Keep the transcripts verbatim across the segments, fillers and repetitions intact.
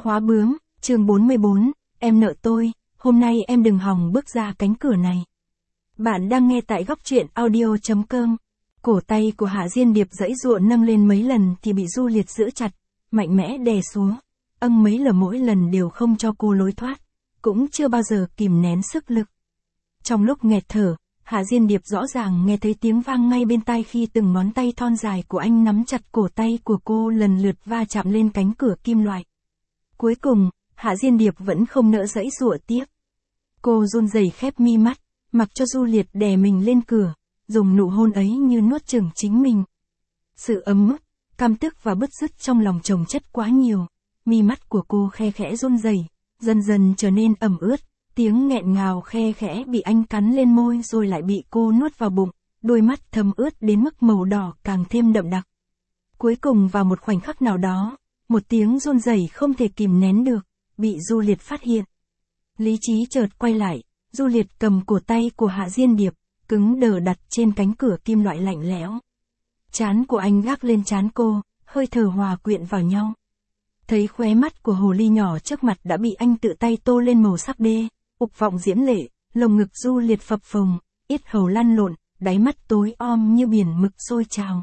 Khóa bướm, chương bốn mươi bốn, em nợ tôi, hôm nay em đừng hòng bước ra cánh cửa này. Bạn đang nghe tại góc truyện audio chấm com. Cổ tay của Hạ Diên Điệp giãy giụa nâng lên mấy lần thì bị Du Liệt giữ chặt, mạnh mẽ đè xuống. Âng mấy lần mỗi lần đều không cho cô lối thoát, cũng chưa bao giờ kìm nén sức lực. Trong lúc nghẹt thở, Hạ Diên Điệp rõ ràng nghe thấy tiếng vang ngay bên tai khi từng ngón tay thon dài của anh nắm chặt cổ tay của cô lần lượt va chạm lên cánh cửa kim loại. Cuối cùng, Hạ Diên Điệp vẫn không nỡ giãy giụa tiếp. Cô run rẩy khép mi mắt, mặc cho Du Liệt đè mình lên cửa, dùng nụ hôn ấy như nuốt chửng chính mình. Sự ấm ức, căm tức và bứt rứt trong lòng chồng chất quá nhiều, mi mắt của cô khe khẽ run rẩy, dần dần trở nên ẩm ướt, tiếng nghẹn ngào khe khẽ bị anh cắn lên môi rồi lại bị cô nuốt vào bụng, đôi mắt thâm ướt đến mức màu đỏ càng thêm đậm đặc. Cuối cùng vào một khoảnh khắc nào đó, một tiếng run rẩy không thể kìm nén được, bị Du Liệt phát hiện. Lý trí chợt quay lại, Du Liệt cầm cổ tay của Hạ Diên Điệp, cứng đờ đặt trên cánh cửa kim loại lạnh lẽo. Trán của anh gác lên trán cô, hơi thở hòa quyện vào nhau. Thấy khóe mắt của hồ ly nhỏ trước mặt đã bị anh tự tay tô lên màu sắc đê, ục vọng diễm lệ, lồng ngực Du Liệt phập phồng, yết hầu lăn lộn, đáy mắt tối om như biển mực sôi trào.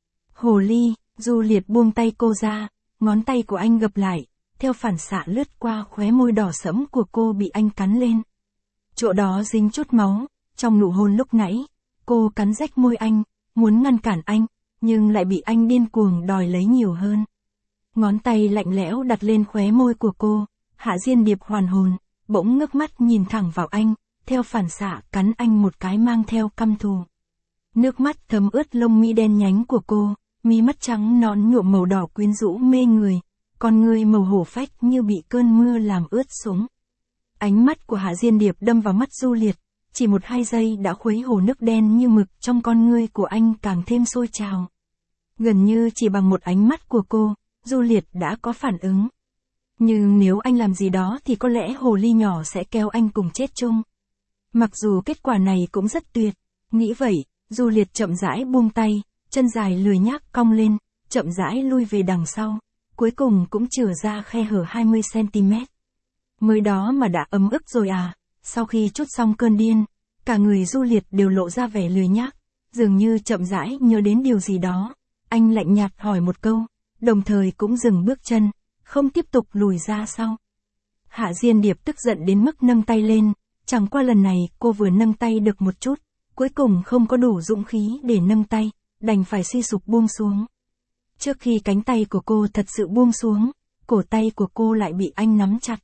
Hồ ly, Du Liệt buông tay cô ra, ngón tay của anh gập lại, theo phản xạ lướt qua khóe môi đỏ sẫm của cô bị anh cắn lên. Chỗ đó dính chút máu, trong nụ hôn lúc nãy, cô cắn rách môi anh, muốn ngăn cản anh, nhưng lại bị anh điên cuồng đòi lấy nhiều hơn. Ngón tay lạnh lẽo đặt lên khóe môi của cô, Hạ Diên Điệp hoàn hồn, bỗng ngước mắt nhìn thẳng vào anh, theo phản xạ cắn anh một cái mang theo căm thù. Nước mắt thấm ướt lông mi đen nhánh của cô, mi mắt trắng nõn nhuộm màu đỏ quyến rũ mê người, con người màu hổ phách như bị cơn mưa làm ướt sũng. Ánh mắt của Hạ Diên Điệp đâm vào mắt Du Liệt, chỉ một hai giây đã khuấy hồ nước đen như mực trong con ngươi của anh càng thêm sôi trào. Gần như chỉ bằng một ánh mắt của cô, Du Liệt đã có phản ứng. Nhưng nếu anh làm gì đó thì có lẽ hồ ly nhỏ sẽ kéo anh cùng chết chung. Mặc dù kết quả này cũng rất tuyệt, nghĩ vậy, Du Liệt chậm rãi buông tay, chân dài lười nhác cong lên, chậm rãi lui về đằng sau, cuối cùng cũng chừa ra khe hở hai mươi xăng ti mét. Mới đó mà đã ấm ức rồi à? Sau khi trút xong cơn điên, cả người Du Liệt đều lộ ra vẻ lười nhác, dường như chậm rãi nhớ đến điều gì đó. Anh lạnh nhạt hỏi một câu, đồng thời cũng dừng bước chân, không tiếp tục lùi ra sau. Hạ Diên Điệp tức giận đến mức nâng tay lên, chẳng qua lần này cô vừa nâng tay được một chút, cuối cùng không có đủ dũng khí để nâng tay, đành phải suy sụp buông xuống. Trước khi cánh tay của cô thật sự buông xuống, cổ tay của cô lại bị anh nắm chặt.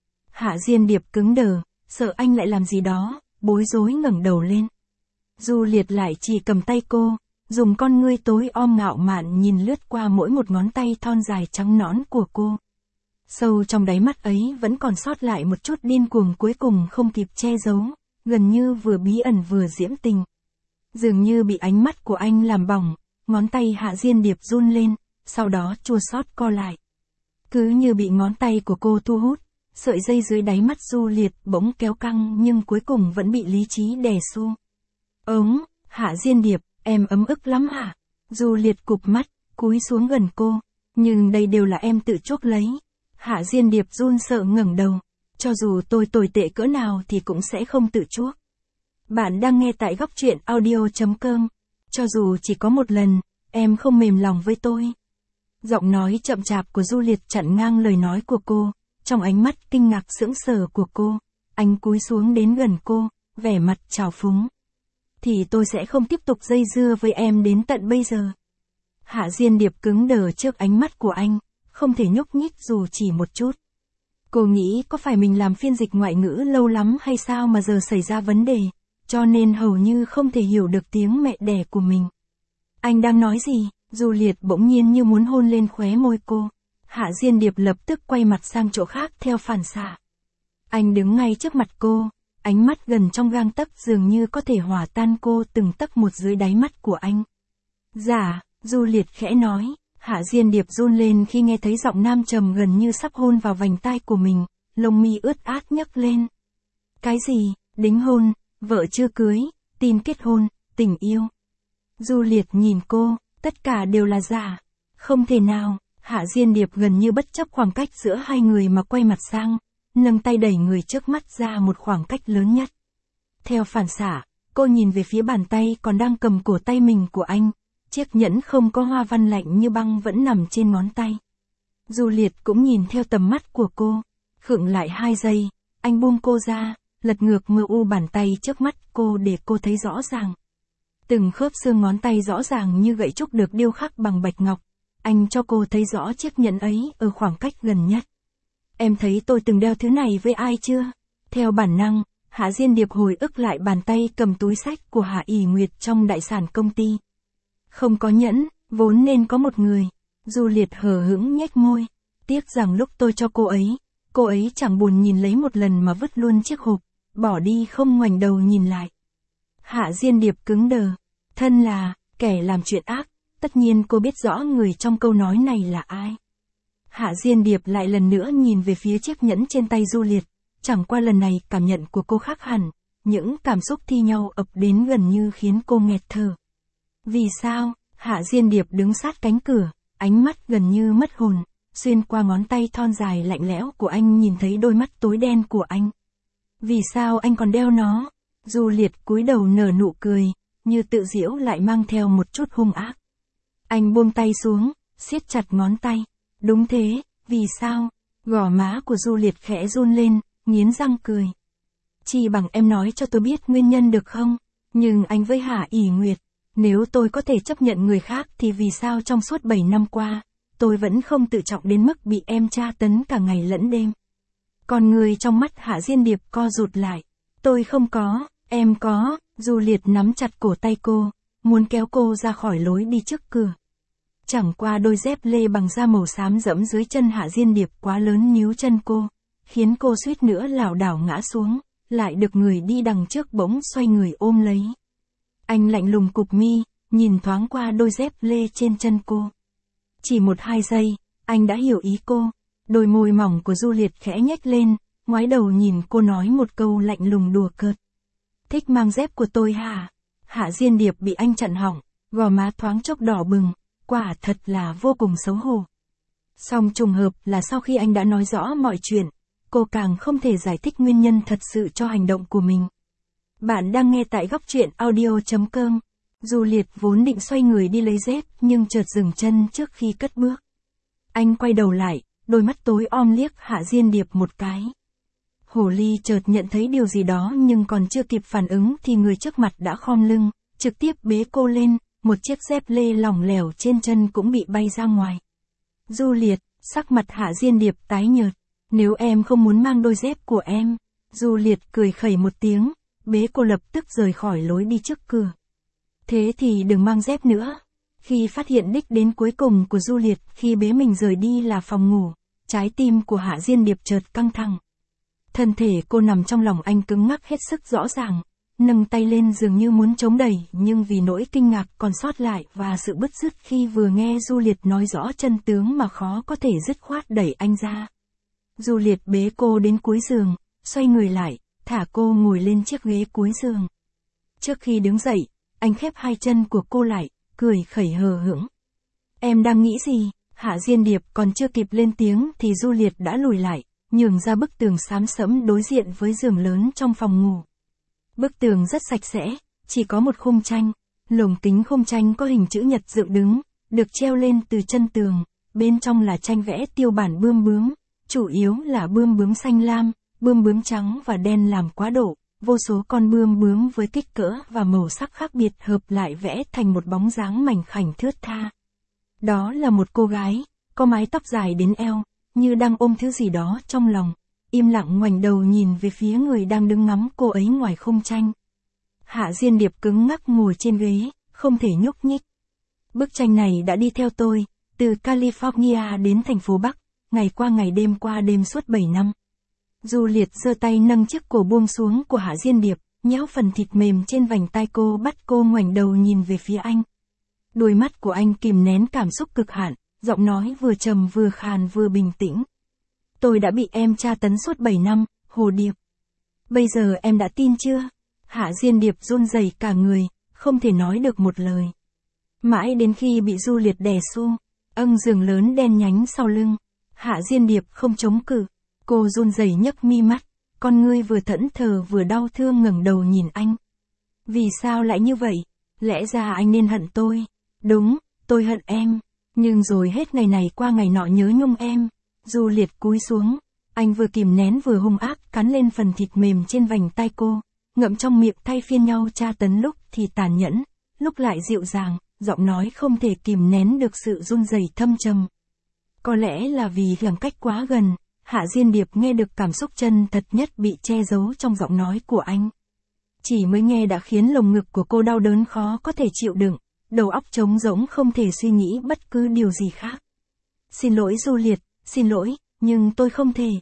Hạ Diên Điệp cứng đờ, sợ anh lại làm gì đó, bối rối ngẩng đầu lên. Du Liệt lại chỉ cầm tay cô, dùng con ngươi tối om ngạo mạn nhìn lướt qua mỗi một ngón tay thon dài trắng nõn của cô. Sâu trong đáy mắt ấy vẫn còn sót lại một chút điên cuồng cuối cùng không kịp che giấu, gần như vừa bí ẩn vừa diễm tình. Dường như bị ánh mắt của anh làm bỏng, ngón tay Hạ Diên Điệp run lên, sau đó chua xót co lại. Cứ như bị ngón tay của cô thu hút, sợi dây dưới đáy mắt Du Liệt bỗng kéo căng nhưng cuối cùng vẫn bị lý trí đè xu. Ống, Hạ Diên Điệp, em ấm ức lắm hả? Du Liệt cụp mắt, cúi xuống gần cô, nhưng đây đều là em tự chuốc lấy. Hạ Diên Điệp run sợ ngẩng đầu, cho dù tôi tồi tệ cỡ nào thì cũng sẽ không tự chuốc. Bạn đang nghe tại góc truyện audio chấm com. Cho dù chỉ có một lần, em không mềm lòng với tôi. Giọng nói chậm chạp của Du Liệt chặn ngang lời nói của cô, trong ánh mắt kinh ngạc sững sờ của cô, anh cúi xuống đến gần cô, vẻ mặt trào phúng. Thì tôi sẽ không tiếp tục dây dưa với em đến tận bây giờ. Hạ Diên Điệp cứng đờ trước ánh mắt của anh, không thể nhúc nhích dù chỉ một chút. Cô nghĩ có phải mình làm phiên dịch ngoại ngữ lâu lắm hay sao mà giờ xảy ra vấn đề, cho nên hầu như không thể hiểu được tiếng mẹ đẻ của mình. Anh đang nói gì? Du Liệt bỗng nhiên như muốn hôn lên khóe môi cô. Hạ Diên Điệp lập tức quay mặt sang chỗ khác theo phản xạ. Anh đứng ngay trước mặt cô, ánh mắt gần trong gang tấc dường như có thể hòa tan cô từng tấc một dưới đáy mắt của anh. Dạ, Du Liệt khẽ nói. Hạ Diên Điệp run lên khi nghe thấy giọng nam trầm gần như sắp hôn vào vành tai của mình, lông mi ướt át nhấc lên. Cái gì? Đính hôn, vợ chưa cưới, tin kết hôn, tình yêu. Du Liệt nhìn cô, tất cả đều là giả. Không thể nào, Hạ Diên Điệp gần như bất chấp khoảng cách giữa hai người mà quay mặt sang, nâng tay đẩy người trước mắt ra một khoảng cách lớn nhất. Theo phản xạ, cô nhìn về phía bàn tay còn đang cầm cổ tay mình của anh, chiếc nhẫn không có hoa văn lạnh như băng vẫn nằm trên ngón tay. Juliet cũng nhìn theo tầm mắt của cô, khựng lại hai giây, anh buông cô ra, lật ngược mờ u bàn tay trước mắt cô để cô thấy rõ ràng. Từng khớp xương ngón tay rõ ràng như gậy trúc được điêu khắc bằng bạch ngọc, anh cho cô thấy rõ chiếc nhẫn ấy ở khoảng cách gần nhất. Em thấy tôi từng đeo thứ này với ai chưa? Theo bản năng, Hạ Diên Điệp hồi ức lại bàn tay cầm túi sách của Hạ ỷ Nguyệt trong đại sản công ty. Không có nhẫn, vốn nên có một người. Juliet hờ hững nhếch môi. Tiếc rằng lúc tôi cho cô ấy, cô ấy chẳng buồn nhìn lấy một lần mà vứt luôn chiếc hộp, bỏ đi không ngoảnh đầu nhìn lại. Hạ Diên Điệp cứng đờ. Thân là, kẻ làm chuyện ác, tất nhiên cô biết rõ người trong câu nói này là ai. Hạ Diên Điệp lại lần nữa nhìn về phía chiếc nhẫn trên tay Juliet, chẳng qua lần này cảm nhận của cô khác hẳn, những cảm xúc thi nhau ập đến gần như khiến cô nghẹt thở. Vì sao? Hạ Diên Điệp đứng sát cánh cửa, ánh mắt gần như mất hồn, xuyên qua ngón tay thon dài lạnh lẽo của anh nhìn thấy đôi mắt tối đen của anh. Vì sao anh còn đeo nó? Juliet cúi đầu nở nụ cười, như tự giễu lại mang theo một chút hung ác. Anh buông tay xuống, siết chặt ngón tay. Đúng thế, vì sao? Gò má của Juliet khẽ run lên, nghiến răng cười. Chỉ bằng em nói cho tôi biết nguyên nhân được không? Nhưng anh với Hạ ỷ Nguyệt, nếu tôi có thể chấp nhận người khác thì vì sao trong suốt bảy năm qua, tôi vẫn không tự trọng đến mức bị em tra tấn cả ngày lẫn đêm? Còn người trong mắt Hạ Diên Điệp co rụt lại. Tôi không có, em có. Juliet nắm chặt cổ tay cô, muốn kéo cô ra khỏi lối đi trước cửa. Chẳng qua đôi dép lê bằng da màu xám dẫm dưới chân Hạ Diên Điệp quá lớn níu chân cô, khiến cô suýt nữa lảo đảo ngã xuống, lại được người đi đằng trước bỗng xoay người ôm lấy. Anh lạnh lùng cụp mi, nhìn thoáng qua đôi dép lê trên chân cô. Chỉ một hai giây, anh đã hiểu ý cô, đôi môi mỏng của Juliet khẽ nhếch lên, ngoái đầu nhìn cô nói một câu lạnh lùng đùa cợt. Thích mang dép của tôi hả? Hạ Diên Điệp bị anh chặn họng, gò má thoáng chốc đỏ bừng, quả thật là vô cùng xấu hổ. Song trùng hợp là sau khi anh đã nói rõ mọi chuyện, cô càng không thể giải thích nguyên nhân thật sự cho hành động của mình. Bạn đang nghe tại góc truyện audio chấm com. Juliet vốn định xoay người đi lấy dép nhưng chợt dừng chân trước khi cất bước. Anh quay đầu lại, đôi mắt tối om liếc Hạ Diên Điệp một cái. Hồ ly chợt nhận thấy điều gì đó nhưng còn chưa kịp phản ứng thì người trước mặt đã khom lưng, trực tiếp bế cô lên, một chiếc dép lê lỏng lẻo trên chân cũng bị bay ra ngoài. Juliet, sắc mặt Hạ Diên Điệp tái nhợt. Nếu em không muốn mang đôi dép của em. Juliet cười khẩy một tiếng, bế cô lập tức rời khỏi lối đi trước cửa. Thế thì đừng mang dép nữa. Khi phát hiện đích đến cuối cùng của Juliet khi bế mình rời đi là phòng ngủ, trái tim của Hạ Diên Điệp chợt căng thẳng. Thân thể cô nằm trong lòng anh cứng ngắc hết sức rõ ràng, nâng tay lên dường như muốn chống đẩy nhưng vì nỗi kinh ngạc còn sót lại và sự bứt rứt khi vừa nghe Juliet nói rõ chân tướng mà khó có thể dứt khoát đẩy anh ra. Juliet bế cô đến cuối giường, xoay người lại, thả cô ngồi lên chiếc ghế cuối giường. Trước khi đứng dậy, anh khép hai chân của cô lại, cười khẩy hờ hững. Em đang nghĩ gì? Hạ Diên Điệp còn chưa kịp lên tiếng thì Juliet đã lùi lại, nhường ra bức tường xám xẫm đối diện với giường lớn trong phòng ngủ. Bức tường rất sạch sẽ, chỉ có một khung tranh, lồng kính khung tranh có hình chữ nhật dựng đứng, được treo lên từ chân tường, bên trong là tranh vẽ tiêu bản bươm bướm, chủ yếu là bươm bướm xanh lam, bươm bướm trắng và đen làm quá độ, vô số con bươm bướm với kích cỡ và màu sắc khác biệt hợp lại vẽ thành một bóng dáng mảnh khảnh thướt tha. Đó là một cô gái, có mái tóc dài đến eo, như đang ôm thứ gì đó trong lòng, im lặng ngoảnh đầu nhìn về phía người đang đứng ngắm cô ấy ngoài khung tranh. Hạ Diên Điệp cứng ngắc ngồi trên ghế, không thể nhúc nhích. Bức tranh này đã đi theo tôi, từ California đến thành phố Bắc, ngày qua ngày đêm qua đêm suốt bảy năm. Juliet giơ tay nâng chiếc cổ buông xuống của Hạ Diên Điệp, nhéo phần thịt mềm trên vành tai cô bắt cô ngoảnh đầu nhìn về phía anh. Đôi mắt của anh kìm nén cảm xúc cực hạn, giọng nói vừa trầm vừa khàn vừa bình tĩnh. Tôi đã bị em tra tấn suốt bảy năm, Hồ Điệp. Bây giờ em đã tin chưa? Hạ Diên Điệp run rẩy cả người, không thể nói được một lời. Mãi đến khi bị Juliet đè xu, Âng giường lớn đen nhánh sau lưng. Hạ Diên Điệp không chống cự. Cô run rẩy nhấc mi mắt, con ngươi vừa thẫn thờ vừa đau thương ngẩng đầu nhìn anh. Vì sao lại như vậy? Lẽ ra anh nên hận tôi. Đúng, tôi hận em. Nhưng rồi hết ngày này qua ngày nọ nhớ nhung em. Du Liệt cúi xuống. Anh vừa kìm nén vừa hung ác cắn lên phần thịt mềm trên vành tay cô. Ngậm trong miệng thay phiên nhau tra tấn, lúc thì tàn nhẫn, lúc lại dịu dàng, giọng nói không thể kìm nén được sự run rẩy thâm trầm. Có lẽ là vì khoảng cách quá gần, Hạ Diên Điệp nghe được cảm xúc chân thật nhất bị che giấu trong giọng nói của anh. Chỉ mới nghe đã khiến lồng ngực của cô đau đớn khó có thể chịu đựng, đầu óc trống rỗng không thể suy nghĩ bất cứ điều gì khác. Xin lỗi Du Liệt, xin lỗi, nhưng tôi không thể.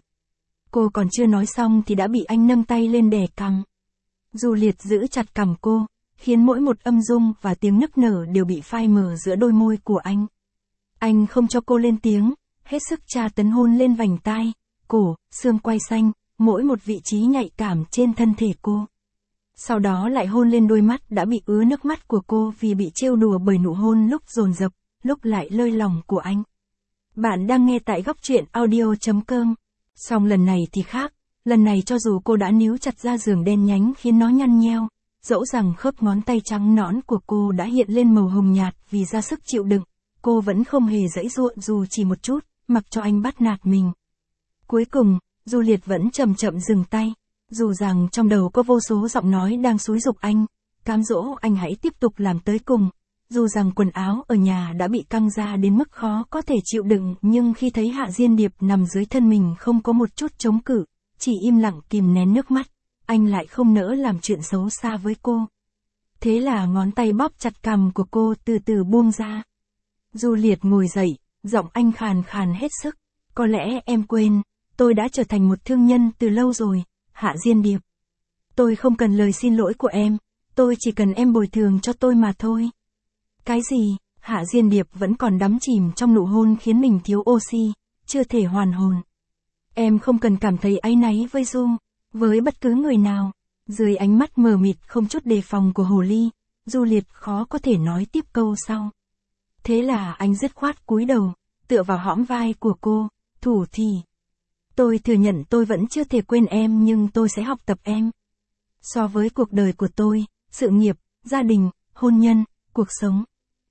Cô còn chưa nói xong thì đã bị anh nâng tay lên đè cằm. Du Liệt giữ chặt cằm cô, khiến mỗi một âm dung và tiếng nức nở đều bị phai mờ giữa đôi môi của anh. Anh không cho cô lên tiếng, hết sức tra tấn hôn lên vành tai, cổ, xương quai xanh, mỗi một vị trí nhạy cảm trên thân thể cô. Sau đó lại hôn lên đôi mắt đã bị ứa nước mắt của cô vì bị trêu đùa bởi nụ hôn lúc dồn dập, lúc lại lơi lỏng của anh. Bạn đang nghe tại góc truyện audio chấm com. Song lần này thì khác, lần này cho dù cô đã níu chặt ra giường đen nhánh khiến nó nhăn nheo, dẫu rằng khớp ngón tay trắng nõn của cô đã hiện lên màu hồng nhạt vì ra sức chịu đựng, cô vẫn không hề giãy giụa dù chỉ một chút, mặc cho anh bắt nạt mình. Cuối cùng, Du Liệt vẫn chậm chậm dừng tay, dù rằng trong đầu có vô số giọng nói đang xúi giục anh, cám dỗ anh hãy tiếp tục làm tới cùng. Dù rằng quần áo ở nhà đã bị căng ra đến mức khó có thể chịu đựng, nhưng khi thấy Hạ Diên Điệp nằm dưới thân mình không có một chút chống cự, chỉ im lặng kìm nén nước mắt, anh lại không nỡ làm chuyện xấu xa với cô. Thế là ngón tay bóp chặt cằm của cô từ từ buông ra. Du Liệt ngồi dậy, giọng anh khàn khàn hết sức. Có lẽ em quên, tôi đã trở thành một thương nhân từ lâu rồi, Hạ Diên Điệp. Tôi không cần lời xin lỗi của em, tôi chỉ cần em bồi thường cho tôi mà thôi. Cái gì? Hạ Diên Điệp vẫn còn đắm chìm trong nụ hôn khiến mình thiếu oxy, chưa thể hoàn hồn. Em không cần cảm thấy áy náy với Du, với bất cứ người nào. Dưới ánh mắt mờ mịt không chút đề phòng của hồ ly, Du Liệt khó có thể nói tiếp câu sau. Thế là anh dứt khoát cúi đầu, tựa vào hõm vai của cô, thủ thỉ. Tôi thừa nhận tôi vẫn chưa thể quên em, nhưng tôi sẽ học tập em. So với cuộc đời của tôi, sự nghiệp, gia đình, hôn nhân, cuộc sống,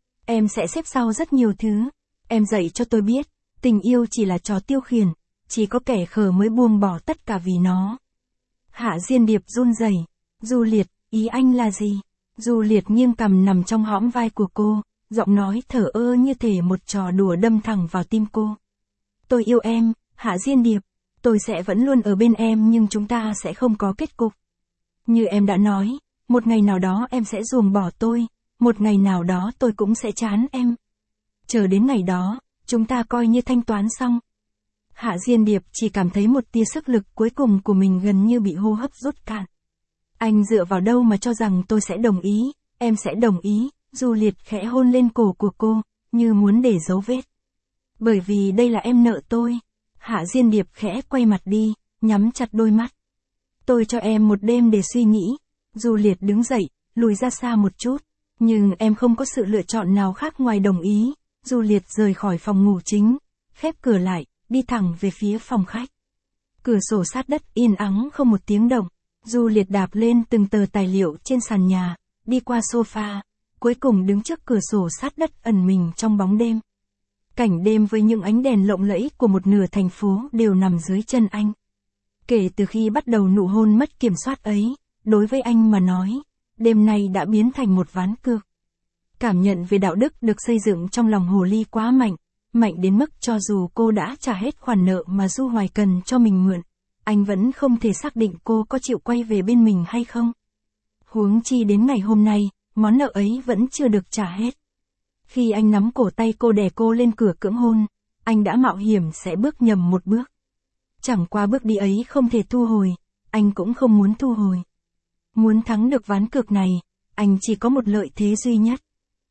em sẽ xếp sau rất nhiều thứ. Em dạy cho tôi biết, tình yêu chỉ là trò tiêu khiển, chỉ có kẻ khờ mới buông bỏ tất cả vì nó. Hạ Diên Điệp run rẩy. Du Liệt, ý anh là gì? Du Liệt nghiêng cằm nằm trong hõm vai của cô, giọng nói thở ơ như thể một trò đùa đâm thẳng vào tim cô. Tôi yêu em, Hạ Diên Điệp. Tôi sẽ vẫn luôn ở bên em, nhưng chúng ta sẽ không có kết cục. Như em đã nói, một ngày nào đó em sẽ ruồng bỏ tôi, một ngày nào đó tôi cũng sẽ chán em. Chờ đến ngày đó, chúng ta coi như thanh toán xong. Hạ Diên Điệp chỉ cảm thấy một tia sức lực cuối cùng của mình gần như bị hô hấp rút cạn. Anh dựa vào đâu mà cho rằng tôi sẽ đồng ý, em sẽ đồng ý. Du Liệt khẽ hôn lên cổ của cô, như muốn để dấu vết. Bởi vì đây là em nợ tôi. Hạ Diên Điệp khẽ quay mặt đi, nhắm chặt đôi mắt. Tôi cho em một đêm để suy nghĩ. Du Liệt đứng dậy, lùi ra xa một chút. Nhưng em không có sự lựa chọn nào khác ngoài đồng ý. Du Liệt rời khỏi phòng ngủ chính, khép cửa lại, đi thẳng về phía phòng khách. Cửa sổ sát đất yên ắng không một tiếng động. Du Liệt đạp lên từng tờ tài liệu trên sàn nhà, đi qua sofa, cuối cùng đứng trước cửa sổ sát đất ẩn mình trong bóng đêm. Cảnh đêm với những ánh đèn lộng lẫy của một nửa thành phố đều nằm dưới chân anh. Kể từ khi bắt đầu nụ hôn mất kiểm soát ấy, đối với anh mà nói, đêm nay đã biến thành một ván cược. Cảm nhận về đạo đức được xây dựng trong lòng hồ ly quá mạnh, mạnh đến mức cho dù cô đã trả hết khoản nợ mà Du Hoài cần cho mình mượn, anh vẫn không thể xác định cô có chịu quay về bên mình hay không. Huống chi đến ngày hôm nay, món nợ ấy vẫn chưa được trả hết. Khi anh nắm cổ tay cô đè cô lên cửa cưỡng hôn, anh đã mạo hiểm sẽ bước nhầm một bước. Chẳng qua bước đi ấy không thể thu hồi, anh cũng không muốn thu hồi. Muốn thắng được ván cược này, anh chỉ có một lợi thế duy nhất.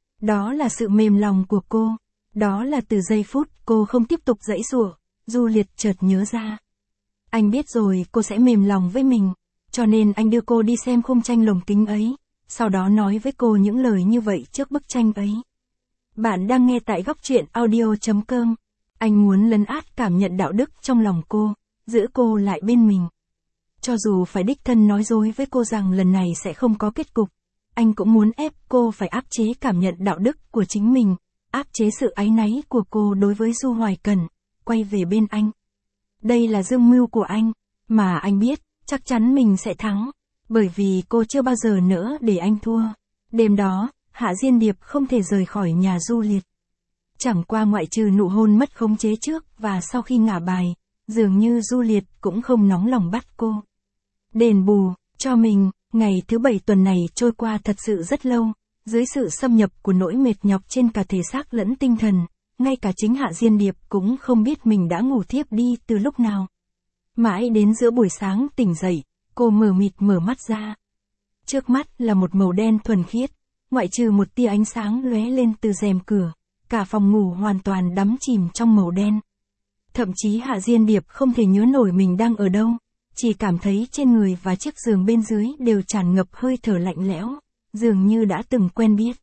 Đó là sự mềm lòng của cô. Đó là từ giây phút cô không tiếp tục giãy giụa, Du Liệt chợt nhớ ra. Anh biết rồi cô sẽ mềm lòng với mình, cho nên anh đưa cô đi xem khung tranh lồng kính ấy, sau đó nói với cô những lời như vậy trước bức tranh ấy. Bạn đang nghe tại góc truyện audio chấm com. Anh muốn lấn át cảm nhận đạo đức trong lòng cô, giữ cô lại bên mình. Cho dù phải đích thân nói dối với cô rằng lần này sẽ không có kết cục, anh cũng muốn ép cô phải áp chế cảm nhận đạo đức của chính mình, áp chế sự áy náy của cô đối với Du Hoài Cẩn, quay về bên anh. Đây là dương mưu của anh, mà anh biết, chắc chắn mình sẽ thắng, bởi vì cô chưa bao giờ nữa để anh thua. Đêm đó, Hạ Diên Điệp không thể rời khỏi nhà Du Liệt. Chẳng qua ngoại trừ nụ hôn mất khống chế trước và sau khi ngả bài, dường như Du Liệt cũng không nóng lòng bắt cô. Đền bù, cho mình, ngày thứ bảy tuần này trôi qua thật sự rất lâu, dưới sự xâm nhập của nỗi mệt nhọc trên cả thể xác lẫn tinh thần, ngay cả chính Hạ Diên Điệp cũng không biết mình đã ngủ thiếp đi từ lúc nào. Mãi đến giữa buổi sáng tỉnh dậy, cô mờ mịt mở mắt ra. Trước mắt là một màu đen thuần khiết, ngoại trừ một tia ánh sáng lóe lên từ rèm cửa, cả phòng ngủ hoàn toàn đắm chìm trong màu đen. Thậm chí Hạ Diên Điệp không thể nhớ nổi mình đang ở đâu, chỉ cảm thấy trên người và chiếc giường bên dưới đều tràn ngập hơi thở lạnh lẽo, dường như đã từng quen biết.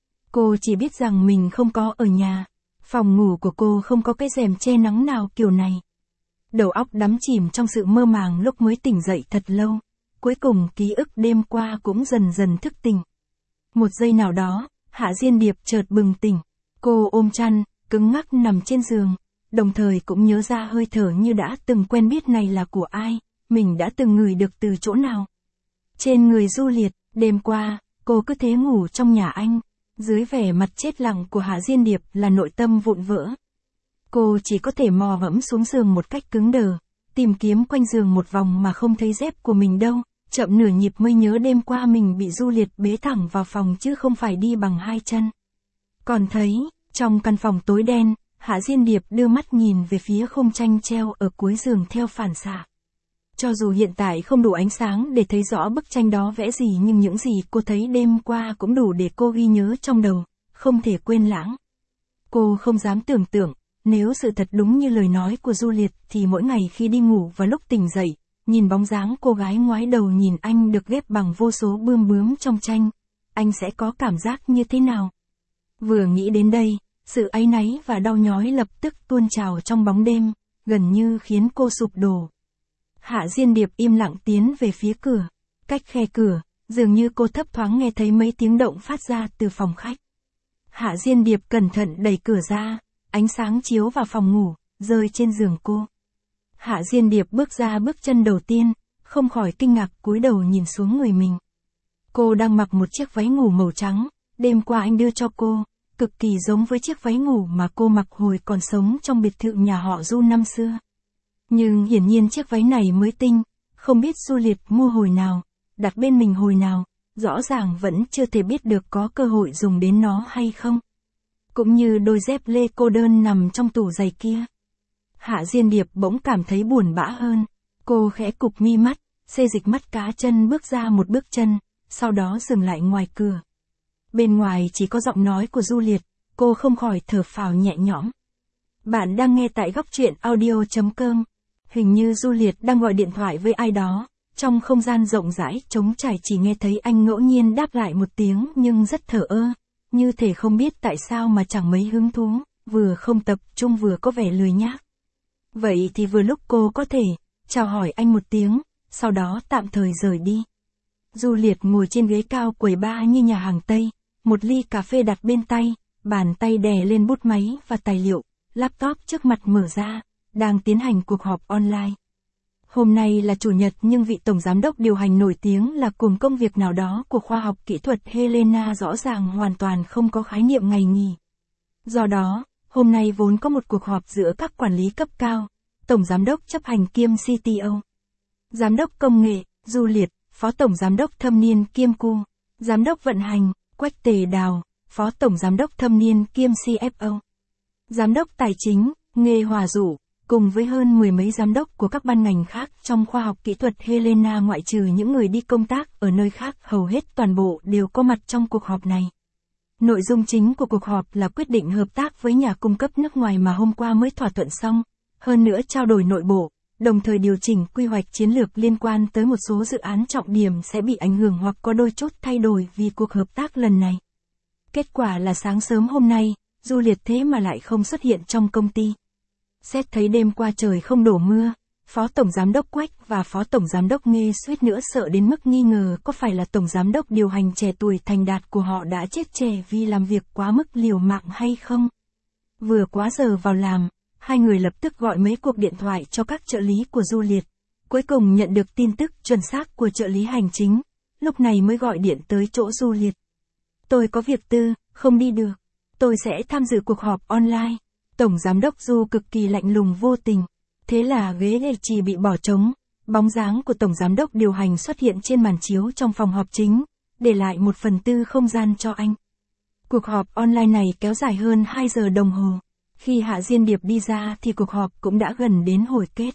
Cô chỉ biết rằng mình không có ở nhà, phòng ngủ của cô không có cái rèm che nắng nào kiểu này. Đầu óc đắm chìm trong sự mơ màng lúc mới tỉnh dậy thật lâu, cuối cùng ký ức đêm qua cũng dần dần thức tỉnh. Một giây nào đó, Hạ Diên Điệp chợt bừng tỉnh, cô ôm chăn, cứng ngắc nằm trên giường, đồng thời cũng nhớ ra hơi thở như đã từng quen biết này là của ai, mình đã từng ngửi được từ chỗ nào. Trên người Du Liệt, đêm qua, cô cứ thế ngủ trong nhà anh, dưới vẻ mặt chết lặng của Hạ Diên Điệp là nội tâm vụn vỡ. Cô chỉ có thể mò mẫm xuống giường một cách cứng đờ, tìm kiếm quanh giường một vòng mà không thấy dép của mình đâu, chậm nửa nhịp mới nhớ đêm qua mình bị Du Liệt bế thẳng vào phòng chứ không phải đi bằng hai chân. Còn thấy, trong căn phòng tối đen, Hạ Diên Điệp đưa mắt nhìn về phía khung tranh treo ở cuối giường theo phản xạ. Cho dù hiện tại không đủ ánh sáng để thấy rõ bức tranh đó vẽ gì nhưng những gì cô thấy đêm qua cũng đủ để cô ghi nhớ trong đầu, không thể quên lãng. Cô không dám tưởng tượng, nếu sự thật đúng như lời nói của Du Liệt thì mỗi ngày khi đi ngủ và lúc tỉnh dậy, nhìn bóng dáng cô gái ngoái đầu nhìn anh được ghép bằng vô số bươm bướm trong tranh, anh sẽ có cảm giác như thế nào? Vừa nghĩ đến đây, sự áy náy và đau nhói lập tức tuôn trào trong bóng đêm, gần như khiến cô sụp đổ. Hạ Diên Điệp im lặng tiến về phía cửa, cách khe cửa, dường như cô thấp thoáng nghe thấy mấy tiếng động phát ra từ phòng khách. Hạ Diên Điệp cẩn thận đẩy cửa ra, ánh sáng chiếu vào phòng ngủ, rơi trên giường cô. Hạ Diên Điệp bước ra bước chân đầu tiên, không khỏi kinh ngạc cúi đầu nhìn xuống người mình. Cô đang mặc một chiếc váy ngủ màu trắng, đêm qua anh đưa cho cô, cực kỳ giống với chiếc váy ngủ mà cô mặc hồi còn sống trong biệt thự nhà họ Du năm xưa. Nhưng hiển nhiên chiếc váy này mới tinh, không biết Du Liệt mua hồi nào, đặt bên mình hồi nào, rõ ràng vẫn chưa thể biết được có cơ hội dùng đến nó hay không. Cũng như đôi dép lê cô đơn nằm trong tủ giày kia. Hạ Diên Điệp bỗng cảm thấy buồn bã hơn, cô khẽ cụp mi mắt, xê dịch mắt cá chân bước ra một bước chân, sau đó dừng lại ngoài cửa. Bên ngoài chỉ có giọng nói của Du Liệt, cô không khỏi thở phào nhẹ nhõm. Bạn đang nghe tại góc truyện audio chấm com. Hình như Du Liệt đang gọi điện thoại với ai đó, trong không gian rộng rãi trống trải chỉ nghe thấy anh ngẫu nhiên đáp lại một tiếng nhưng rất thờ ơ, như thể không biết tại sao mà chẳng mấy hứng thú, vừa không tập trung vừa có vẻ lười nhác. Vậy thì vừa lúc cô có thể chào hỏi anh một tiếng, sau đó tạm thời rời đi. Du Liệt ngồi trên ghế cao quầy bar như nhà hàng Tây, một ly cà phê đặt bên tay, bàn tay đè lên bút máy và tài liệu, laptop trước mặt mở ra, đang tiến hành cuộc họp online. Hôm nay là chủ nhật nhưng vị tổng giám đốc điều hành nổi tiếng là cùng công việc nào đó của khoa học kỹ thuật Helena rõ ràng hoàn toàn không có khái niệm ngày nghỉ. Do đó, hôm nay vốn có một cuộc họp giữa các quản lý cấp cao, tổng giám đốc chấp hành kiêm xê tê ô, giám đốc công nghệ, Du Liệt, phó tổng giám đốc thâm niên kiêm cu, giám đốc vận hành, Quách Tề Đào, phó tổng giám đốc thâm niên kiêm xê ép ô, giám đốc tài chính, Nghê Hòa Dụ, cùng với hơn mười mấy giám đốc của các ban ngành khác trong khoa học kỹ thuật Helena ngoại trừ những người đi công tác ở nơi khác hầu hết toàn bộ đều có mặt trong cuộc họp này. Nội dung chính của cuộc họp là quyết định hợp tác với nhà cung cấp nước ngoài mà hôm qua mới thỏa thuận xong, hơn nữa trao đổi nội bộ, đồng thời điều chỉnh quy hoạch chiến lược liên quan tới một số dự án trọng điểm sẽ bị ảnh hưởng hoặc có đôi chút thay đổi vì cuộc hợp tác lần này. Kết quả là sáng sớm hôm nay, Du Liệt thế mà lại không xuất hiện trong công ty. Xét thấy đêm qua trời không đổ mưa, Phó Tổng Giám đốc Quách và Phó Tổng Giám đốc Nghê suýt nữa sợ đến mức nghi ngờ có phải là Tổng Giám đốc điều hành trẻ tuổi thành đạt của họ đã chết trẻ vì làm việc quá mức liều mạng hay không. Vừa quá giờ vào làm, hai người lập tức gọi mấy cuộc điện thoại cho các trợ lý của Du Liệt. Cuối cùng nhận được tin tức chuẩn xác của trợ lý hành chính, lúc này mới gọi điện tới chỗ Du Liệt. Tôi có việc tư, không đi được. Tôi sẽ tham dự cuộc họp online. Tổng Giám đốc Du cực kỳ lạnh lùng vô tình. Thế là ghế lê chỉ bị bỏ trống, bóng dáng của Tổng Giám đốc điều hành xuất hiện trên màn chiếu trong phòng họp chính, để lại một phần tư không gian cho anh. Cuộc họp online này kéo dài hơn hai giờ đồng hồ. Khi Hạ Diên Điệp đi ra thì cuộc họp cũng đã gần đến hồi kết.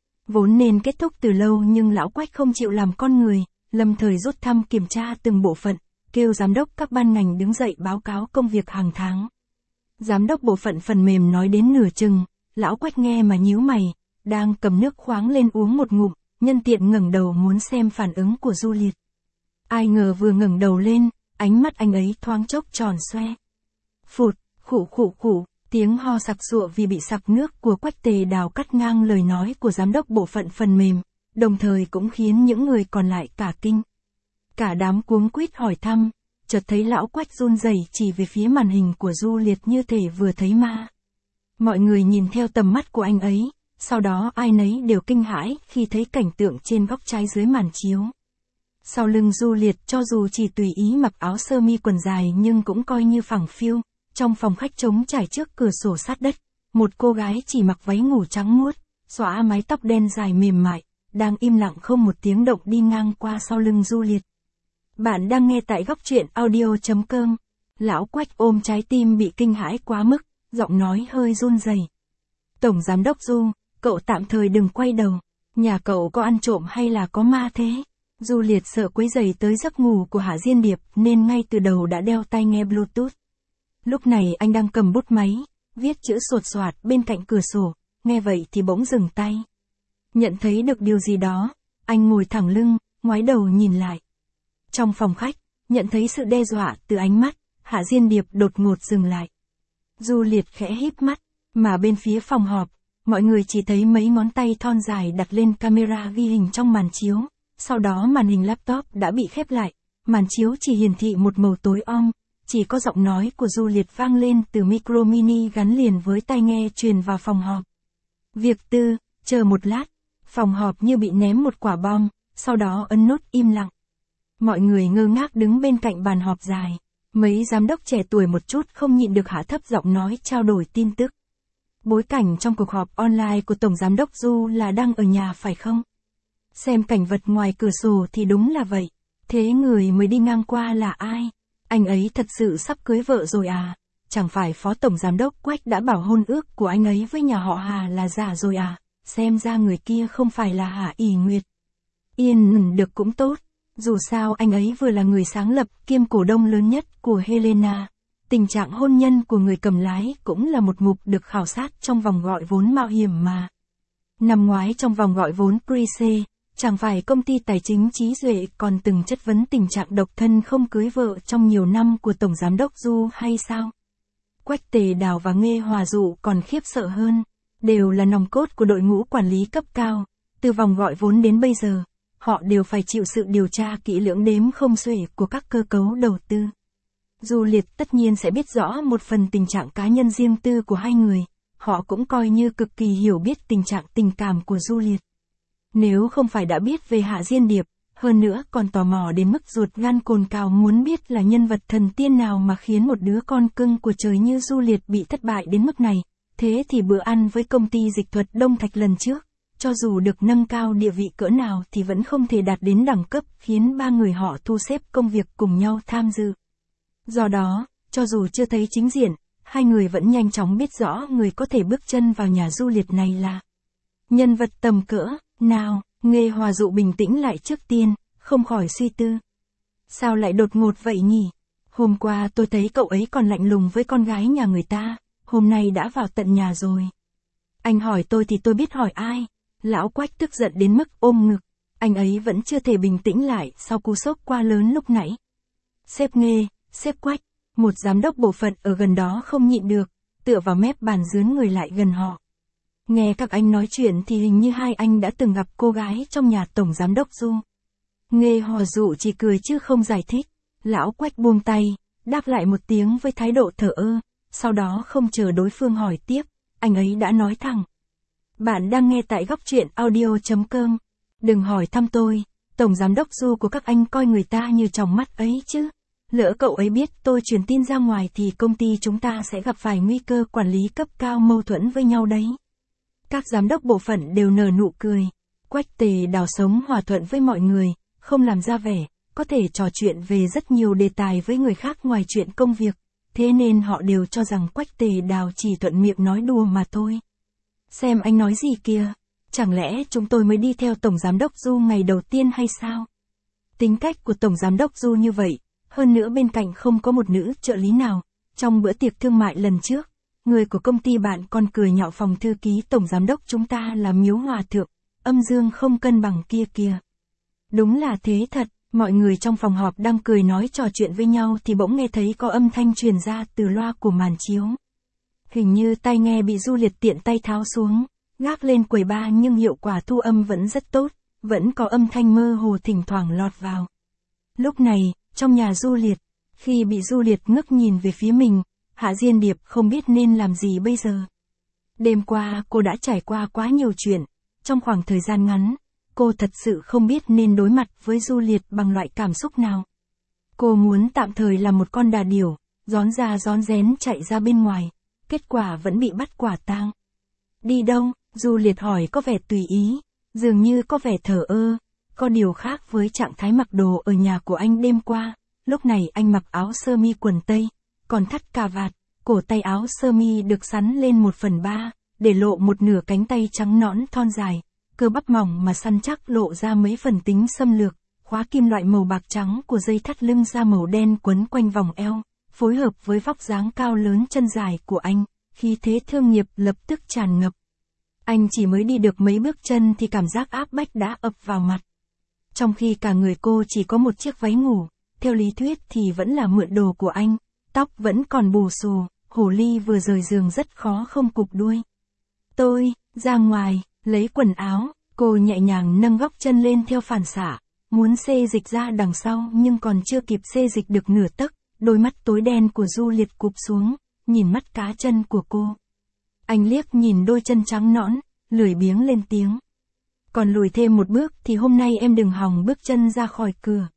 Vốn nên kết thúc từ lâu nhưng lão Quách không chịu làm con người, lâm thời rút thăm kiểm tra từng bộ phận, kêu giám đốc các ban ngành đứng dậy báo cáo công việc hàng tháng. Giám đốc bộ phận phần mềm nói đến nửa chừng, lão Quách nghe mà nhíu mày, đang cầm nước khoáng lên uống một ngụm, nhân tiện ngẩng đầu muốn xem phản ứng của Du Liệt. Ai ngờ vừa ngẩng đầu lên, ánh mắt anh ấy thoáng chốc tròn xoe. Phụt, khụ khụ khụ, tiếng ho sặc sụa vì bị sặc nước của Quách Tề Đào cắt ngang lời nói của giám đốc bộ phận phần mềm, đồng thời cũng khiến những người còn lại cả kinh. Cả đám cuống quýt hỏi thăm, chợt thấy lão Quách run rẩy chỉ về phía màn hình của Du Liệt như thể vừa thấy ma. Mọi người nhìn theo tầm mắt của anh ấy, sau đó ai nấy đều kinh hãi khi thấy cảnh tượng trên góc trái dưới màn chiếu. Sau lưng Du Liệt cho dù chỉ tùy ý mặc áo sơ mi quần dài nhưng cũng coi như phẳng phiu, trong phòng khách trống trải trước cửa sổ sát đất, một cô gái chỉ mặc váy ngủ trắng muốt, xõa mái tóc đen dài mềm mại, đang im lặng không một tiếng động đi ngang qua sau lưng Du Liệt. Bạn đang nghe tại góc truyện audio chấm com. Lão Quách ôm trái tim bị kinh hãi quá mức, giọng nói hơi run rẩy. Tổng Giám đốc Du, cậu tạm thời đừng quay đầu. Nhà cậu có ăn trộm hay là có ma thế? Du Liệt sợ quấy rầy tới giấc ngủ của Hạ Diên Điệp nên ngay từ đầu đã đeo tai nghe Bluetooth. Lúc này anh đang cầm bút máy, viết chữ sột soạt bên cạnh cửa sổ, nghe vậy thì bỗng dừng tay. Nhận thấy được điều gì đó, anh ngồi thẳng lưng, ngoái đầu nhìn lại. Trong phòng khách, nhận thấy sự đe dọa từ ánh mắt, Hạ Diên Điệp đột ngột dừng lại. Du Liệt khẽ híp mắt, mà bên phía phòng họp, mọi người chỉ thấy mấy ngón tay thon dài đặt lên camera ghi hình trong màn chiếu, sau đó màn hình laptop đã bị khép lại, màn chiếu chỉ hiển thị một màu tối om, chỉ có giọng nói của Du Liệt vang lên từ micro mini gắn liền với tai nghe truyền vào phòng họp. Việc tư, chờ một lát, phòng họp như bị ném một quả bom, sau đó ấn nút im lặng. Mọi người ngơ ngác đứng bên cạnh bàn họp dài, mấy giám đốc trẻ tuổi một chút không nhịn được hạ thấp giọng nói trao đổi tin tức. Bối cảnh trong cuộc họp online của Tổng Giám đốc Du là đang ở nhà phải không? Xem cảnh vật ngoài cửa sổ thì đúng là vậy. Thế người mới đi ngang qua là ai? Anh ấy thật sự sắp cưới vợ rồi à? Chẳng phải Phó Tổng Giám đốc Quách đã bảo hôn ước của anh ấy với nhà họ Hà là giả rồi à? Xem ra người kia không phải là Hà ỷ Nguyệt. Yên được cũng tốt. Dù sao anh ấy vừa là người sáng lập kiêm cổ đông lớn nhất của Helena. Tình trạng hôn nhân của người cầm lái cũng là một mục được khảo sát trong vòng gọi vốn mạo hiểm mà. Năm ngoái trong vòng gọi vốn Pre-C, chẳng phải công ty tài chính Trí Duệ còn từng chất vấn tình trạng độc thân không cưới vợ trong nhiều năm của Tổng Giám đốc Du hay sao? Quách Tề Đào và Nghê Hòa Dụ còn khiếp sợ hơn, đều là nòng cốt của đội ngũ quản lý cấp cao, từ vòng gọi vốn đến bây giờ, họ đều phải chịu sự điều tra kỹ lưỡng đếm không xuể của các cơ cấu đầu tư. Du Liệt tất nhiên sẽ biết rõ một phần tình trạng cá nhân riêng tư của hai người, họ cũng coi như cực kỳ hiểu biết tình trạng tình cảm của Du Liệt. Nếu không phải đã biết về Hạ Diên Điệp, hơn nữa còn tò mò đến mức ruột gan cồn cào muốn biết là nhân vật thần tiên nào mà khiến một đứa con cưng của trời như Du Liệt bị thất bại đến mức này, thế thì bữa ăn với công ty dịch thuật Đông Thạch lần trước, cho dù được nâng cao địa vị cỡ nào thì vẫn không thể đạt đến đẳng cấp khiến ba người họ thu xếp công việc cùng nhau tham dự. Do đó, cho dù chưa thấy chính diện, hai người vẫn nhanh chóng biết rõ người có thể bước chân vào nhà Du Liệt này là nhân vật tầm cỡ nào. Nghê Hòa Dụ bình tĩnh lại trước tiên, không khỏi suy tư. Sao lại đột ngột vậy nhỉ? Hôm qua tôi thấy cậu ấy còn lạnh lùng với con gái nhà người ta, hôm nay đã vào tận nhà rồi. Anh hỏi tôi thì tôi biết hỏi ai? Lão Quách tức giận đến mức ôm ngực, anh ấy vẫn chưa thể bình tĩnh lại sau cú sốc quá lớn lúc nãy. Sếp Nghê, sếp Quách, Một giám đốc bộ phận ở gần đó không nhịn được, tựa vào mép bàn dướn người lại gần họ. Nghe các anh nói chuyện thì hình như hai anh đã từng gặp cô gái trong nhà tổng giám đốc Du. Nghe Hòa Dụ chỉ cười chứ không giải thích. Lão Quách buông tay, đáp lại một tiếng với thái độ thờ ơ, sau đó không chờ đối phương hỏi tiếp, anh ấy đã nói thẳng. Bạn đang nghe tại góc truyện audio.com. Đừng hỏi thăm tôi, tổng giám đốc Du của các anh coi người ta như trong mắt ấy chứ. Lỡ cậu ấy biết tôi truyền tin ra ngoài thì công ty chúng ta sẽ gặp phải nguy cơ quản lý cấp cao mâu thuẫn với nhau đấy. Các giám đốc bộ phận đều nở nụ cười. Quách Tề Đào sống hòa thuận với mọi người, không làm ra vẻ, có thể trò chuyện về rất nhiều đề tài với người khác ngoài chuyện công việc, thế nên họ đều cho rằng Quách Tề Đào chỉ thuận miệng nói đùa mà thôi. Xem anh nói gì kìa, chẳng lẽ chúng tôi mới đi theo tổng giám đốc Du ngày đầu tiên hay sao? Tính cách của tổng giám đốc Du như vậy, hơn nữa bên cạnh không có một nữ trợ lý nào. Trong bữa tiệc thương mại lần trước, người của công ty bạn còn cười nhạo phòng thư ký tổng giám đốc chúng ta là miếu hòa thượng, âm dương không cân bằng kia kìa. Đúng là thế thật, mọi người trong phòng họp đang cười nói trò chuyện với nhau thì bỗng nghe thấy có âm thanh truyền ra từ loa của màn chiếu. Hình như tai nghe bị Du Liệt tiện tay tháo xuống, gác lên quầy bar nhưng hiệu quả thu âm vẫn rất tốt, vẫn có âm thanh mơ hồ thỉnh thoảng lọt vào. Lúc này, trong nhà Du Liệt, khi bị Du Liệt ngước nhìn về phía mình, Hạ Diên Điệp không biết nên làm gì bây giờ. Đêm qua cô đã trải qua quá nhiều chuyện, trong khoảng thời gian ngắn, cô thật sự không biết nên đối mặt với Du Liệt bằng loại cảm xúc nào. Cô muốn tạm thời làm một con đà điểu, rón ra rón rén chạy ra bên ngoài, kết quả vẫn bị bắt quả tang. Đi đâu? Du Liệt hỏi có vẻ tùy ý, dường như có vẻ thờ ơ, có điều khác với trạng thái mặc đồ ở nhà của anh đêm qua. Lúc này anh mặc áo sơ mi quần tây, còn thắt cà vạt, cổ tay áo sơ mi được xắn lên một phần ba, để lộ một nửa cánh tay trắng nõn thon dài, cơ bắp mỏng mà săn chắc lộ ra mấy phần tính xâm lược, khóa kim loại màu bạc trắng của dây thắt lưng da màu đen quấn quanh vòng eo, phối hợp với vóc dáng cao lớn chân dài của anh, khí thế thương nghiệp lập tức tràn ngập. Anh chỉ mới đi được mấy bước chân thì cảm giác áp bách đã ập vào mặt. Trong khi cả người cô chỉ có một chiếc váy ngủ, theo lý thuyết thì vẫn là mượn đồ của anh, tóc vẫn còn bù xù, hồ ly vừa rời giường rất khó không cụp đuôi. Tôi, ra ngoài, lấy quần áo, cô nhẹ nhàng nâng góc chân lên theo phản xạ, muốn xê dịch ra đằng sau nhưng còn chưa kịp xê dịch được nửa tấc, đôi mắt tối đen của Du Liệt cụp xuống, nhìn mắt cá chân của cô. Anh liếc nhìn đôi chân trắng nõn, lười biếng lên tiếng. Còn lùi thêm một bước thì hôm nay em đừng hòng bước chân ra khỏi cửa.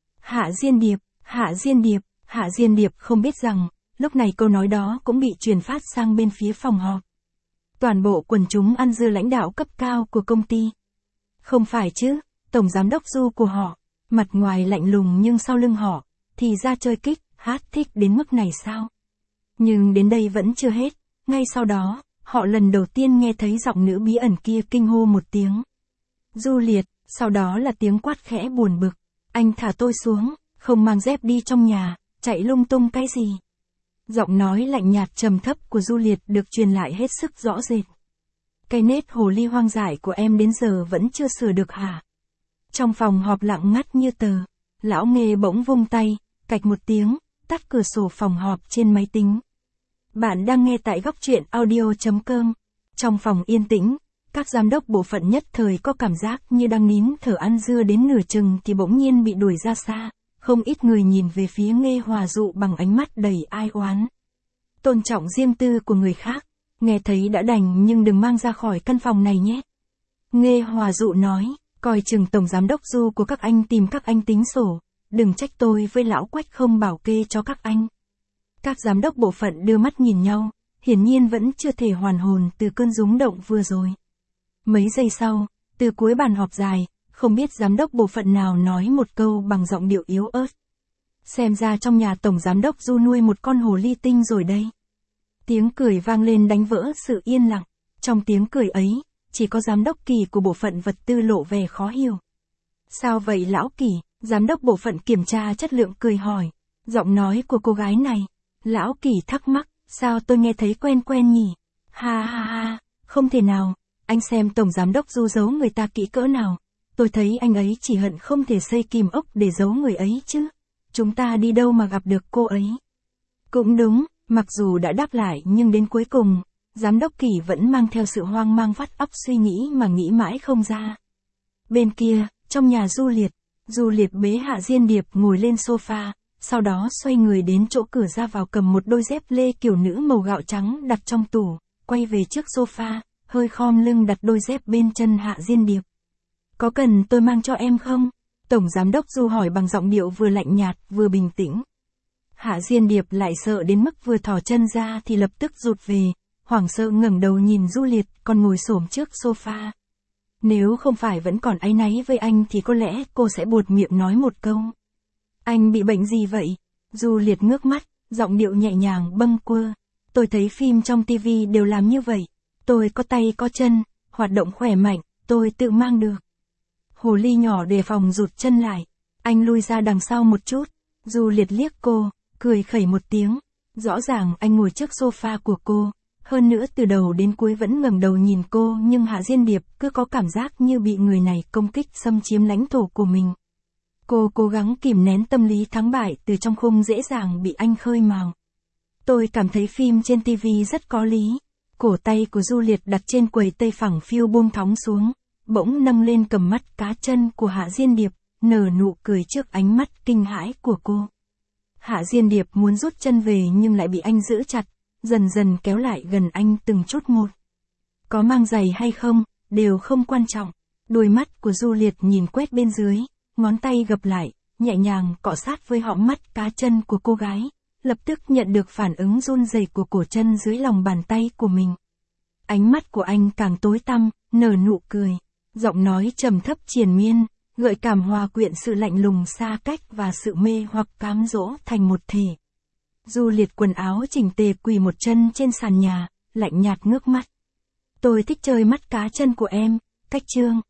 Hạ Diên Điệp, Hạ Diên Điệp, Hạ Diên Điệp không biết rằng, lúc này câu nói đó cũng bị truyền phát sang bên phía phòng họp. Toàn bộ quần chúng ăn dưa lãnh đạo cấp cao của công ty. Không phải chứ, tổng giám đốc Du của họ, mặt ngoài lạnh lùng nhưng sau lưng họ, thì ra chơi kích, hát thích đến mức này sao? Nhưng đến đây vẫn chưa hết, ngay sau đó, họ lần đầu tiên nghe thấy giọng nữ bí ẩn kia kinh hô một tiếng. Du Liệt, sau đó là tiếng quát khẽ buồn bực. Anh thả tôi xuống, không mang dép đi trong nhà, chạy lung tung cái gì? Giọng nói lạnh nhạt trầm thấp của Du Liệt được truyền lại hết sức rõ rệt. Cái nết hồ ly hoang dại của em đến giờ vẫn chưa sửa được hả? Trong phòng họp lặng ngắt như tờ, lão Nghê bỗng vung tay, cạch một tiếng, tắt cửa sổ phòng họp trên máy tính. Bạn đang nghe tại góc truyện audio.com. Trong phòng yên tĩnh, các giám đốc bộ phận nhất thời có cảm giác như đang nín thở ăn dưa đến nửa chừng thì bỗng nhiên bị đuổi ra xa, không ít người nhìn về phía Nghê Hòa Dụ bằng ánh mắt đầy ai oán. Tôn trọng riêng tư của người khác, nghe thấy đã đành nhưng đừng mang ra khỏi căn phòng này nhé. Nghê Hòa Dụ nói, coi chừng tổng giám đốc Du của các anh tìm các anh tính sổ, đừng trách tôi với lão Quách không bảo kê cho các anh. Các giám đốc bộ phận đưa mắt nhìn nhau, hiển nhiên vẫn chưa thể hoàn hồn từ cơn rúng động vừa rồi. Mấy giây sau, từ cuối bàn họp dài, không biết giám đốc bộ phận nào nói một câu bằng giọng điệu yếu ớt. Xem ra trong nhà tổng giám đốc Du nuôi một con hồ ly tinh rồi đây. Tiếng cười vang lên đánh vỡ sự yên lặng. Trong tiếng cười ấy, chỉ có giám đốc Kỳ của bộ phận vật tư lộ vẻ khó hiểu. Sao vậy lão Kỳ? Giám đốc bộ phận kiểm tra chất lượng cười hỏi. Giọng nói của cô gái này. Lão Kỳ thắc mắc, sao tôi nghe thấy quen quen nhỉ? Ha ha ha, không thể nào. Anh xem tổng giám đốc Du giấu người ta kỹ cỡ nào. Tôi thấy anh ấy chỉ hận không thể xây kìm ốc để giấu người ấy chứ. Chúng ta đi đâu mà gặp được cô ấy? Cũng đúng, mặc dù đã đáp lại nhưng đến cuối cùng, giám đốc Kỳ vẫn mang theo sự hoang mang vắt óc suy nghĩ mà nghĩ mãi không ra. Bên kia, trong nhà Du Liệt, Du Liệt bế Hạ Diên Điệp ngồi lên sofa, sau đó xoay người đến chỗ cửa ra vào cầm một đôi dép lê kiểu nữ màu gạo trắng đặt trong tủ, quay về trước sofa, hơi khom lưng đặt đôi dép bên chân Hạ Diên Điệp. Có cần tôi mang cho em không? Tổng giám đốc Du hỏi bằng giọng điệu vừa lạnh nhạt vừa bình tĩnh. Hạ Diên Điệp lại sợ đến mức vừa thò chân ra thì lập tức rụt về, hoảng sợ ngẩng đầu nhìn Du Liệt còn ngồi xổm trước sofa. Nếu không phải vẫn còn áy náy với anh thì có lẽ cô sẽ buột miệng nói một câu. Anh bị bệnh gì vậy? Du Liệt ngước mắt, giọng điệu nhẹ nhàng bâng quơ. Tôi thấy phim trong tivi đều làm như vậy. Tôi có tay có chân, hoạt động khỏe mạnh, tôi tự mang được. Hồ ly nhỏ đề phòng rụt chân lại. Anh lui ra đằng sau một chút. Du Liệt liếc cô, cười khẩy một tiếng. Rõ ràng anh ngồi trước sofa của cô. Hơn nữa từ đầu đến cuối vẫn ngẩng đầu nhìn cô, nhưng Hạ Diên Điệp cứ có cảm giác như bị người này công kích xâm chiếm lãnh thổ của mình. Cô cố gắng kìm nén tâm lý thắng bại từ trong khung dễ dàng bị anh khơi mào. Tôi cảm thấy phim trên tivi rất có lý. Cổ tay của Du Liệt đặt trên quầy tây phẳng phiu buông thõng xuống, bỗng nâng lên cầm mắt cá chân của Hạ Diên Điệp, nở nụ cười trước ánh mắt kinh hãi của cô. Hạ Diên Điệp muốn rút chân về nhưng lại bị anh giữ chặt, dần dần kéo lại gần anh từng chút một. Có mang giày hay không, đều không quan trọng. Đôi mắt của Du Liệt nhìn quét bên dưới, ngón tay gập lại, nhẹ nhàng cọ sát với hõm mắt cá chân của cô gái, lập tức nhận được phản ứng run rẩy của cổ chân dưới lòng bàn tay của mình. Ánh mắt của anh càng tối tăm, nở nụ cười, giọng nói trầm thấp triền miên, gợi cảm hòa quyện sự lạnh lùng xa cách và sự mê hoặc cám dỗ thành một thể. Du Liệt quần áo chỉnh tề quỳ một chân trên sàn nhà, lạnh nhạt ngước mắt. Tôi thích chơi mắt cá chân của em, Cách Trương.